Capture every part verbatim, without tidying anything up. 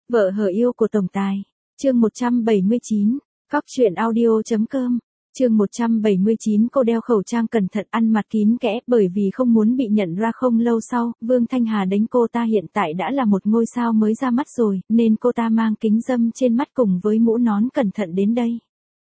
Vợ hờ yêu của tổng tài. Chương một trăm bảy mươi chín. Cóc truyện audio.com. Chương một trăm bảy mươi chín. Cô đeo khẩu trang cẩn thận, ăn mặt kín kẽ, bởi vì không muốn bị nhận ra. Không lâu sau, Vương Thanh Hà đánh cô ta hiện tại đã là một ngôi sao mới ra mắt rồi, nên cô ta mang kính râm trên mắt cùng với mũ nón cẩn thận đến đây.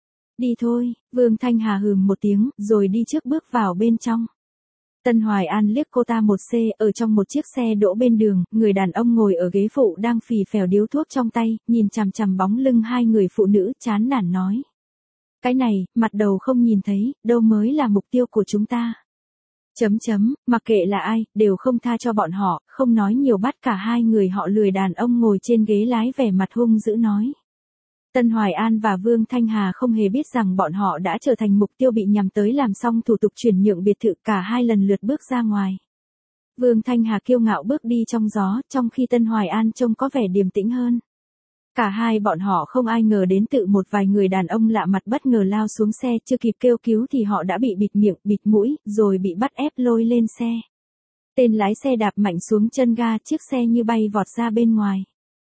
Đi thôi, Vương Thanh Hà hừm một tiếng, rồi đi trước bước vào bên trong. Tân Hoài An liếc cô ta một xê, ở trong một chiếc xe đỗ bên đường, người đàn ông ngồi ở ghế phụ đang phì phèo điếu thuốc trong tay, nhìn chằm chằm bóng lưng hai người phụ nữ, chán nản nói. Cái này, mặt đầu không nhìn thấy, đâu mới là mục tiêu của chúng ta. Chấm chấm, mặc kệ là ai, đều không tha cho bọn họ, không nói nhiều bắt cả hai người họ lười đàn ông ngồi trên ghế lái vẻ mặt hung dữ nói. Tân Hoài An và Vương Thanh Hà không hề biết rằng bọn họ đã trở thành mục tiêu bị nhắm tới. Làm xong thủ tục chuyển nhượng biệt thự, cả hai lần lượt bước ra ngoài. Vương Thanh Hà kiêu ngạo bước đi trong gió, trong khi Tân Hoài An trông có vẻ điềm tĩnh hơn. Cả hai bọn họ không ai ngờ đến tự một vài người đàn ông lạ mặt bất ngờ lao xuống xe, chưa kịp kêu cứu thì họ đã bị bịt miệng, bịt mũi, rồi bị bắt ép lôi lên xe. Tên lái xe đạp mạnh xuống chân ga, chiếc xe như bay vọt ra bên ngoài.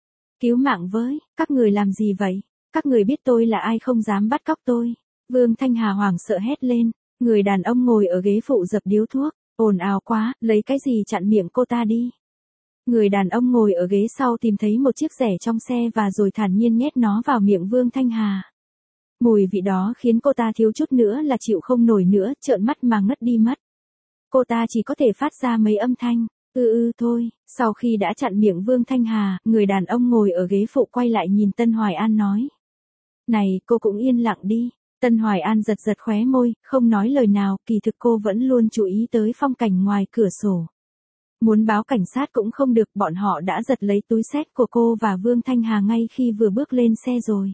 Cứu mạng với, các người làm gì vậy? Các người biết tôi là ai không dám bắt cóc tôi. Vương Thanh Hà hoảng sợ hét lên. Người đàn ông ngồi ở ghế phụ dập điếu thuốc. Ồn ào quá, lấy cái gì chặn miệng cô ta đi. Người đàn ông ngồi ở ghế sau tìm thấy một chiếc rẻ trong xe và rồi thản nhiên nhét nó vào miệng Vương Thanh Hà. Mùi vị đó khiến cô ta thiếu chút nữa là chịu không nổi nữa, trợn mắt mà ngất đi mất. Cô ta chỉ có thể phát ra mấy âm thanh. Ừ ừ thôi. Sau khi đã chặn miệng Vương Thanh Hà, người đàn ông ngồi ở ghế phụ quay lại nhìn Tân Hoài An nói. Này, cô cũng yên lặng đi. Tân Hoài An giật giật khóe môi, không nói lời nào, kỳ thực cô vẫn luôn chú ý tới phong cảnh ngoài cửa sổ. Muốn báo cảnh sát cũng không được, bọn họ đã giật lấy túi xách của cô và Vương Thanh Hà ngay khi vừa bước lên xe rồi.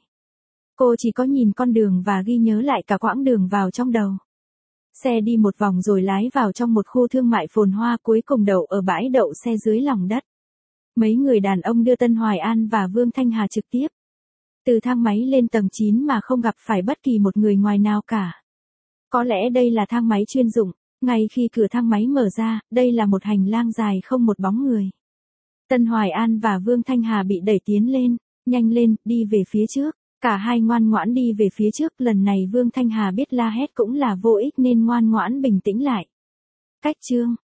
Cô chỉ có nhìn con đường và ghi nhớ lại cả quãng đường vào trong đầu. Xe đi một vòng rồi lái vào trong một khu thương mại phồn hoa, cuối cùng đậu ở bãi đậu xe dưới lòng đất. Mấy người đàn ông đưa Tân Hoài An và Vương Thanh Hà trực tiếp từ thang máy lên tầng chín mà không gặp phải bất kỳ một người ngoài nào cả. Có lẽ đây là thang máy chuyên dụng. Ngay khi cửa thang máy mở ra, đây là một hành lang dài không một bóng người. Tân Hoài An và Vương Thanh Hà bị đẩy tiến lên. Nhanh lên, đi về phía trước. Cả hai ngoan ngoãn đi về phía trước. Lần này Vương Thanh Hà biết la hét cũng là vô ích nên ngoan ngoãn bình tĩnh lại. Cách chương.